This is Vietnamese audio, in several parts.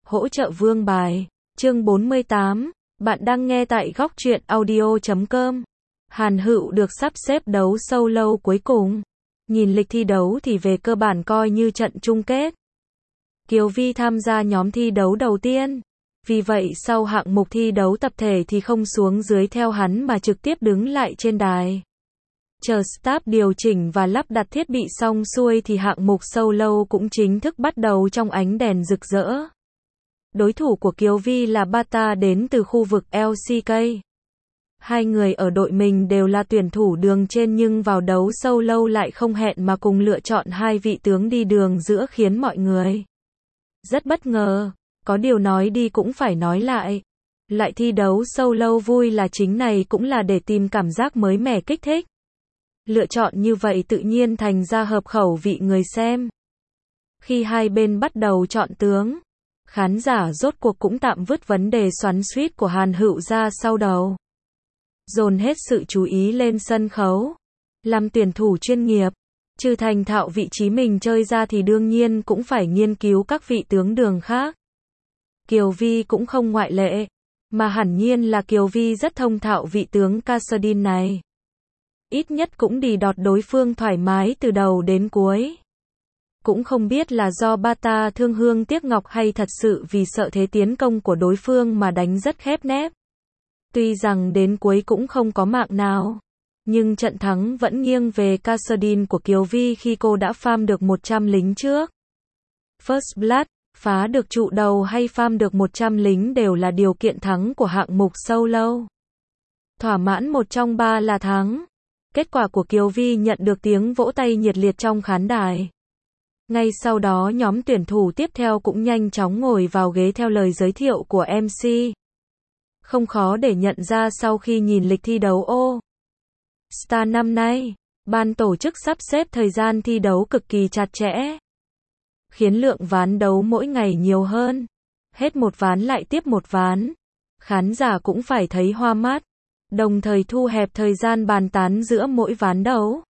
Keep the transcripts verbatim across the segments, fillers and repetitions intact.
Hỗ trợ vương bài. Chương bốn mươi tám. Bạn đang nghe tại góc truyện audio chấm com. Hàn Hựu được sắp xếp đấu solo cuối cùng. Nhìn lịch thi đấu thì về cơ bản coi như trận chung kết. Kiều Vi tham gia nhóm thi đấu đầu tiên. Vì vậy sau hạng mục thi đấu tập thể thì không xuống dưới theo hắn mà trực tiếp đứng lại trên đài. Chờ staff điều chỉnh và lắp đặt thiết bị xong xuôi thì hạng mục solo cũng chính thức bắt đầu trong ánh đèn rực rỡ. Đối thủ của Kiều Vi là Bata đến từ khu vực lờ xê ca. Hai người ở đội mình đều là tuyển thủ đường trên nhưng vào đấu solo lại không hẹn mà cùng lựa chọn hai vị tướng đi đường giữa khiến mọi người rất bất ngờ. Có điều nói đi cũng phải nói lại. Lại thi đấu solo vui là chính này cũng là để tìm cảm giác mới mẻ kích thích. Lựa chọn như vậy tự nhiên thành ra hợp khẩu vị người xem. Khi hai bên bắt đầu chọn tướng, khán giả rốt cuộc cũng tạm vứt vấn đề xoắn xuýt của Hàn Hựu ra sau đầu. Dồn hết sự chú ý lên sân khấu. Làm tuyển thủ chuyên nghiệp, trừ thành thạo vị trí mình chơi ra thì đương nhiên cũng phải nghiên cứu các vị tướng đường khác. Kiều Vi cũng không ngoại lệ, mà hẳn nhiên là Kiều Vi rất thông thạo vị tướng Kassadin này. Ít nhất cũng đì đọt đối phương thoải mái từ đầu đến cuối. Cũng không biết là do Bata thương hương tiếc ngọc hay thật sự vì sợ thế tiến công của đối phương mà đánh rất khép nép. Tuy rằng đến cuối cũng không có mạng nào, nhưng trận thắng vẫn nghiêng về Kassadin của Kiều Vi khi cô đã farm được một trăm lính trước. First Blood, phá được trụ đầu hay farm được một trăm lính đều là điều kiện thắng của hạng mục solo. Thỏa mãn một trong ba là thắng. Kết quả của Kiều Vi nhận được tiếng vỗ tay nhiệt liệt trong khán đài. Ngay sau đó nhóm tuyển thủ tiếp theo cũng nhanh chóng ngồi vào ghế theo lời giới thiệu của em xê. Không khó để nhận ra sau khi nhìn lịch thi đấu All Star năm nay, ban tổ chức sắp xếp thời gian thi đấu cực kỳ chặt chẽ, khiến lượng ván đấu mỗi ngày nhiều hơn. Hết một ván lại tiếp một ván. Khán giả cũng phải thấy hoa mắt, đồng thời thu hẹp thời gian bàn tán giữa mỗi ván đấu.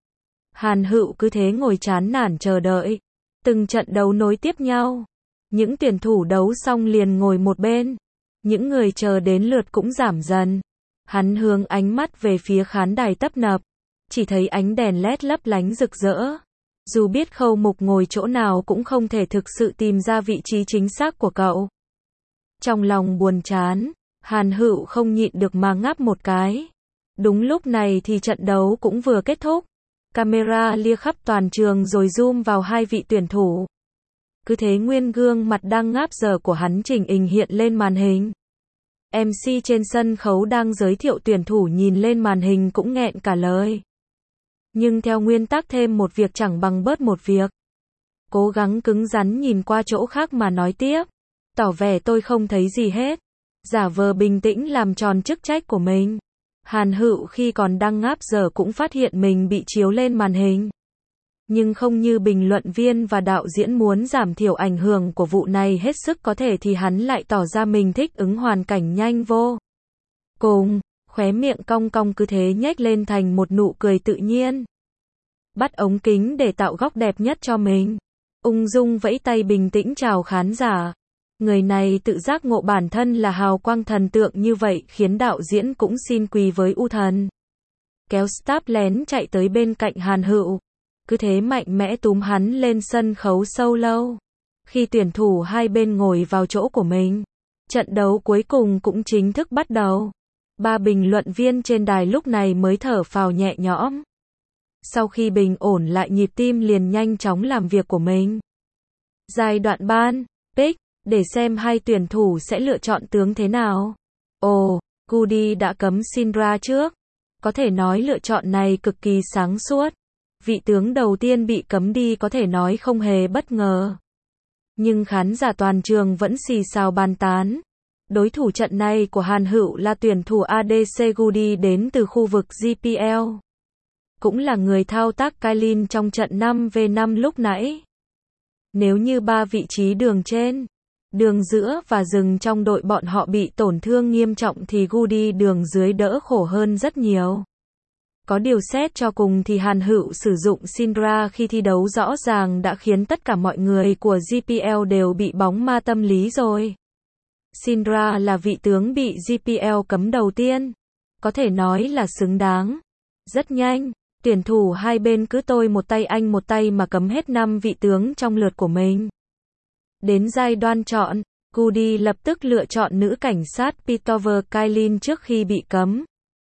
Hàn Hựu cứ thế ngồi chán nản chờ đợi. Từng trận đấu nối tiếp nhau. Những tuyển thủ đấu xong liền ngồi một bên. Những người chờ đến lượt cũng giảm dần. Hắn hướng ánh mắt về phía khán đài tấp nập. Chỉ thấy ánh đèn led lấp lánh rực rỡ. Dù biết Khâu Mục ngồi chỗ nào cũng không thể thực sự tìm ra vị trí chính xác của cậu. Trong lòng buồn chán, Hàn Hựu không nhịn được mà ngáp một cái. Đúng lúc này thì trận đấu cũng vừa kết thúc. Camera lia khắp toàn trường rồi zoom vào hai vị tuyển thủ. Cứ thế nguyên gương mặt đang ngáp giờ của hắn chỉnh hình hiện lên màn hình. em xê trên sân khấu đang giới thiệu tuyển thủ nhìn lên màn hình cũng nghẹn cả lời. Nhưng theo nguyên tắc thêm một việc chẳng bằng bớt một việc. Cố gắng cứng rắn nhìn qua chỗ khác mà nói tiếp. Tỏ vẻ tôi không thấy gì hết. Giả vờ bình tĩnh làm tròn chức trách của mình. Hàn Hựu khi còn đang ngáp giờ cũng phát hiện mình bị chiếu lên màn hình. Nhưng không như bình luận viên và đạo diễn muốn giảm thiểu ảnh hưởng của vụ này hết sức có thể thì hắn lại tỏ ra mình thích ứng hoàn cảnh nhanh vô cùng, khóe miệng cong cong cứ thế nhếch lên thành một nụ cười tự nhiên. Bắt ống kính để tạo góc đẹp nhất cho mình. Ung dung vẫy tay bình tĩnh chào khán giả. Người này tự giác ngộ bản thân là hào quang thần tượng như vậy khiến đạo diễn cũng xin quỳ với U Thần. Kéo staff lén chạy tới bên cạnh Hàn Hựu. Cứ thế mạnh mẽ túm hắn lên sân khấu solo. Khi tuyển thủ hai bên ngồi vào chỗ của mình, trận đấu cuối cùng cũng chính thức bắt đầu. Ba bình luận viên trên đài lúc này mới thở phào nhẹ nhõm. Sau khi bình ổn lại nhịp tim liền nhanh chóng làm việc của mình. Giai đoạn ban, pick, để xem hai tuyển thủ sẽ lựa chọn tướng thế nào. Ồ, Goody đã cấm Syndra trước. Có thể nói lựa chọn này cực kỳ sáng suốt. Vị tướng đầu tiên bị cấm đi có thể nói không hề bất ngờ. Nhưng khán giả toàn trường vẫn xì xào bàn tán. Đối thủ trận này của Hàn Hựu là tuyển thủ a đê xê Goody đến từ khu vực giê pê lờ. Cũng là người thao tác Kailin trong trận năm vs năm lúc nãy. Nếu như ba vị trí đường trên, đường giữa và rừng trong đội bọn họ bị tổn thương nghiêm trọng thì Goody đường dưới đỡ khổ hơn rất nhiều. Có điều xét cho cùng thì Hàn Hựu sử dụng Syndra khi thi đấu rõ ràng đã khiến tất cả mọi người của giê pê lờ đều bị bóng ma tâm lý rồi. Syndra là vị tướng bị giê pê lờ cấm đầu tiên. Có thể nói là xứng đáng. Rất nhanh, tuyển thủ hai bên cứ tôi một tay anh một tay mà cấm hết năm vị tướng trong lượt của mình. Đến giai đoạn chọn, Goody lập tức lựa chọn nữ cảnh sát Piltover Kailin trước khi bị cấm.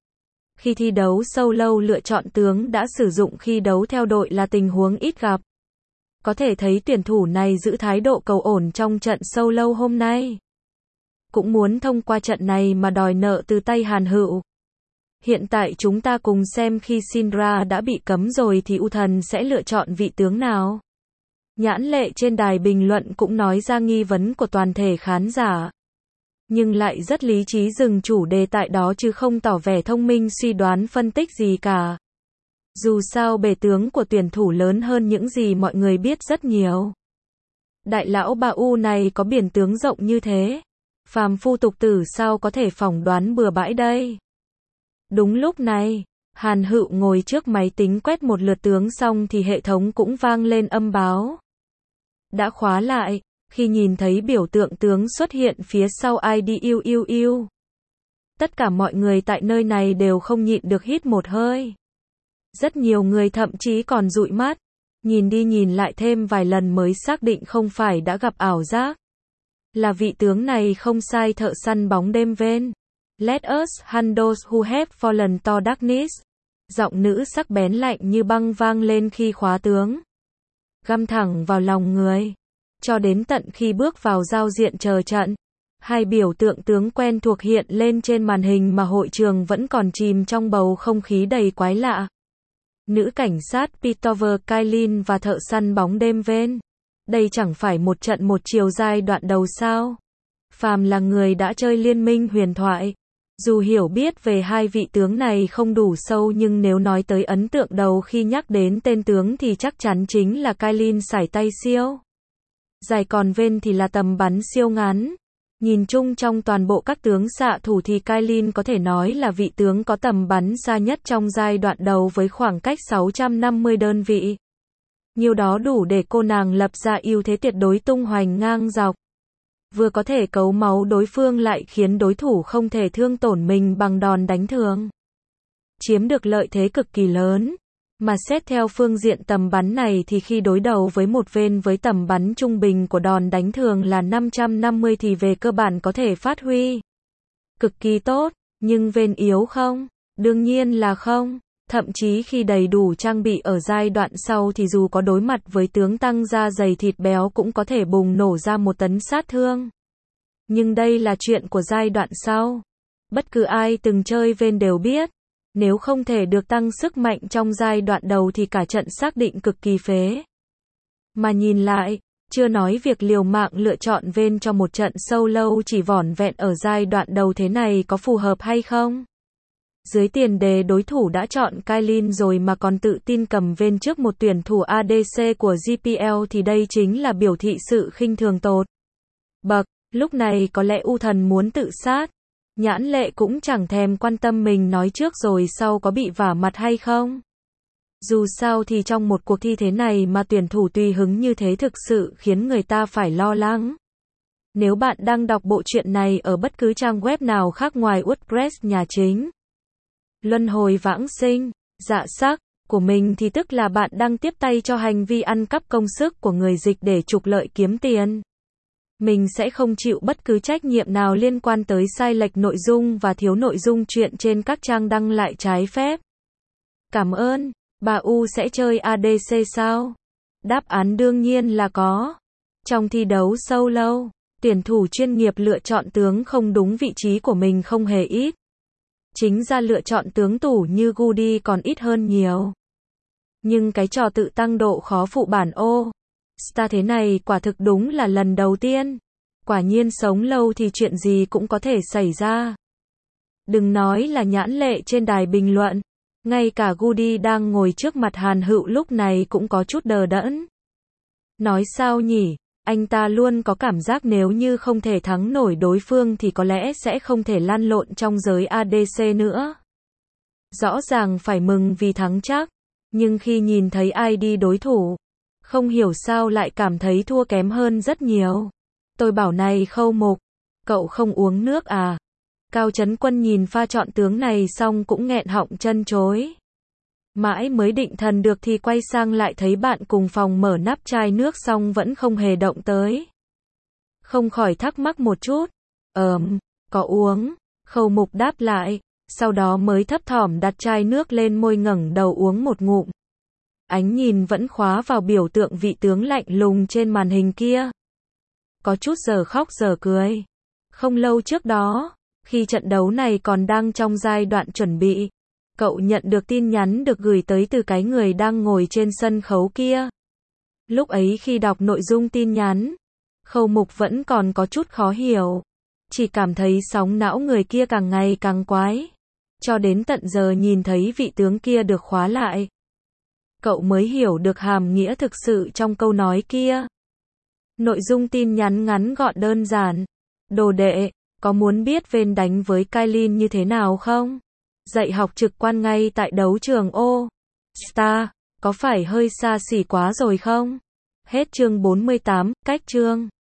Khi thi đấu solo lựa chọn tướng đã sử dụng khi đấu theo đội là tình huống ít gặp. Có thể thấy tuyển thủ này giữ thái độ cầu ổn trong trận solo hôm nay. Cũng muốn thông qua trận này mà đòi nợ từ tay Hàn Hựu. Hiện tại chúng ta cùng xem khi Syndra đã bị cấm rồi thì U Thần sẽ lựa chọn vị tướng nào. Nhãn Lệ trên đài bình luận cũng nói ra nghi vấn của toàn thể khán giả. Nhưng lại rất lý trí dừng chủ đề tại đó chứ không tỏ vẻ thông minh suy đoán phân tích gì cả. Dù sao bề tướng của tuyển thủ lớn hơn những gì mọi người biết rất nhiều. Đại lão bà U này có biển tướng rộng như thế. Phàm phu tục tử sao có thể phỏng đoán bừa bãi đây. Đúng lúc này, Hàn Hựu ngồi trước máy tính quét một lượt tướng xong thì hệ thống cũng vang lên âm báo. Đã khóa lại, khi nhìn thấy biểu tượng tướng xuất hiện phía sau i đê yêu yêu yêu. Tất cả mọi người tại nơi này đều không nhịn được hít một hơi. Rất nhiều người thậm chí còn dụi mắt, nhìn đi nhìn lại thêm vài lần mới xác định không phải đã gặp ảo giác. Là vị tướng này không sai, thợ săn bóng đêm Vayne. Let us hunt those who have fallen to darkness. Giọng nữ sắc bén lạnh như băng vang lên khi khóa tướng. Găm thẳng vào lòng người. Cho đến tận khi bước vào giao diện chờ trận. Hai biểu tượng tướng quen thuộc hiện lên trên màn hình mà hội trường vẫn còn chìm trong bầu không khí đầy quái lạ. Nữ cảnh sát Piltover Kailin và thợ săn bóng đêm Vayne. Đây chẳng phải một trận một chiều giai đoạn đầu sao? Phàm là người đã chơi Liên minh huyền thoại. Dù hiểu biết về hai vị tướng này không đủ sâu nhưng nếu nói tới ấn tượng đầu khi nhắc đến tên tướng thì chắc chắn chính là Kailin sải tay siêu dài, còn Vayne thì là tầm bắn siêu ngắn. Nhìn chung trong toàn bộ các tướng xạ thủ thì Kailin có thể nói là vị tướng có tầm bắn xa nhất trong giai đoạn đầu với khoảng cách sáu trăm năm mươi đơn vị. Nhiều đó đủ để cô nàng lập ra ưu thế tuyệt đối tung hoành ngang dọc. Vừa có thể cấu máu đối phương lại khiến đối thủ không thể thương tổn mình bằng đòn đánh thường. Chiếm được lợi thế cực kỳ lớn. Mà xét theo phương diện tầm bắn này thì khi đối đầu với một Vayne với tầm bắn trung bình của đòn đánh thường là năm trăm năm mươi thì về cơ bản có thể phát huy cực kỳ tốt. Nhưng Vayne yếu không? Đương nhiên là không. Thậm chí khi đầy đủ trang bị ở giai đoạn sau thì dù có đối mặt với tướng tăng da dày thịt béo cũng có thể bùng nổ ra một tấn sát thương. Nhưng đây là chuyện của giai đoạn sau. Bất cứ ai từng chơi Vayne đều biết, nếu không thể được tăng sức mạnh trong giai đoạn đầu thì cả trận xác định cực kỳ phế. Mà nhìn lại, chưa nói việc liều mạng lựa chọn Vayne cho một trận solo chỉ vỏn vẹn ở giai đoạn đầu thế này có phù hợp hay không? Dưới tiền đề đối thủ đã chọn Kailin rồi mà còn tự tin cầm Vayne trước một tuyển thủ a đê xê của giê pê lờ thì đây chính là biểu thị sự khinh thường tột bậc. Lúc này có lẽ U Thần muốn tự sát. Nhãn Lệ cũng chẳng thèm quan tâm mình nói trước rồi sau có bị vả mặt hay không. Dù sao thì trong một cuộc thi thế này mà tuyển thủ tùy hứng như thế thực sự khiến người ta phải lo lắng. Nếu bạn đang đọc bộ truyện này ở bất cứ trang web nào khác ngoài WordPress nhà chính Luân hồi vãng sinh, dạ sắc của mình thì tức là bạn đang tiếp tay cho hành vi ăn cắp công sức của người dịch để trục lợi kiếm tiền. Mình sẽ không chịu bất cứ trách nhiệm nào liên quan tới sai lệch nội dung và thiếu nội dung truyện trên các trang đăng lại trái phép. Cảm ơn. Bà U sẽ chơi a đê xê sao? Đáp án đương nhiên là có. Trong thi đấu solo, tuyển thủ chuyên nghiệp lựa chọn tướng không đúng vị trí của mình không hề ít. Chính ra lựa chọn tướng tủ như Goody còn ít hơn nhiều. Nhưng cái trò tự tăng độ khó phụ bản ô Star thế này quả thực đúng là lần đầu tiên. Quả nhiên sống lâu thì chuyện gì cũng có thể xảy ra. Đừng nói là Nhãn Lệ trên đài bình luận, ngay cả Goody đang ngồi trước mặt Hàn Hựu lúc này cũng có chút đờ đẫn. Nói sao nhỉ, anh ta luôn có cảm giác nếu như không thể thắng nổi đối phương thì có lẽ sẽ không thể lăn lộn trong giới a đê xê nữa. Rõ ràng phải mừng vì thắng chắc, nhưng khi nhìn thấy i đê đối thủ, không hiểu sao lại cảm thấy thua kém hơn rất nhiều. Tôi bảo này Khâu Mục, cậu không uống nước à? Cao Chấn Quân nhìn pha chọn tướng này xong cũng nghẹn họng chân chối. Mãi mới định thần được thì quay sang lại thấy bạn cùng phòng mở nắp chai nước xong vẫn không hề động tới. Không khỏi thắc mắc một chút. Ờm, có uống. Khâu Mục đáp lại, sau đó mới thấp thỏm đặt chai nước lên môi ngẩng đầu uống một ngụm. Ánh nhìn vẫn khóa vào biểu tượng vị tướng lạnh lùng trên màn hình kia. Có chút giờ khóc giờ cười. Không lâu trước đó, khi trận đấu này còn đang trong giai đoạn chuẩn bị, cậu nhận được tin nhắn được gửi tới từ cái người đang ngồi trên sân khấu kia. Lúc ấy khi đọc nội dung tin nhắn, Khâu Mục vẫn còn có chút khó hiểu. Chỉ cảm thấy sóng não người kia càng ngày càng quái. Cho đến tận giờ nhìn thấy vị tướng kia được khóa lại, cậu mới hiểu được hàm nghĩa thực sự trong câu nói kia. Nội dung tin nhắn ngắn gọn đơn giản. Đồ đệ, có muốn biết Vayne đánh với Kailin như thế nào không? Dạy học trực quan ngay tại đấu trường All Star, có phải hơi xa xỉ quá rồi không? Hết chương bốn mươi tám, cách chương.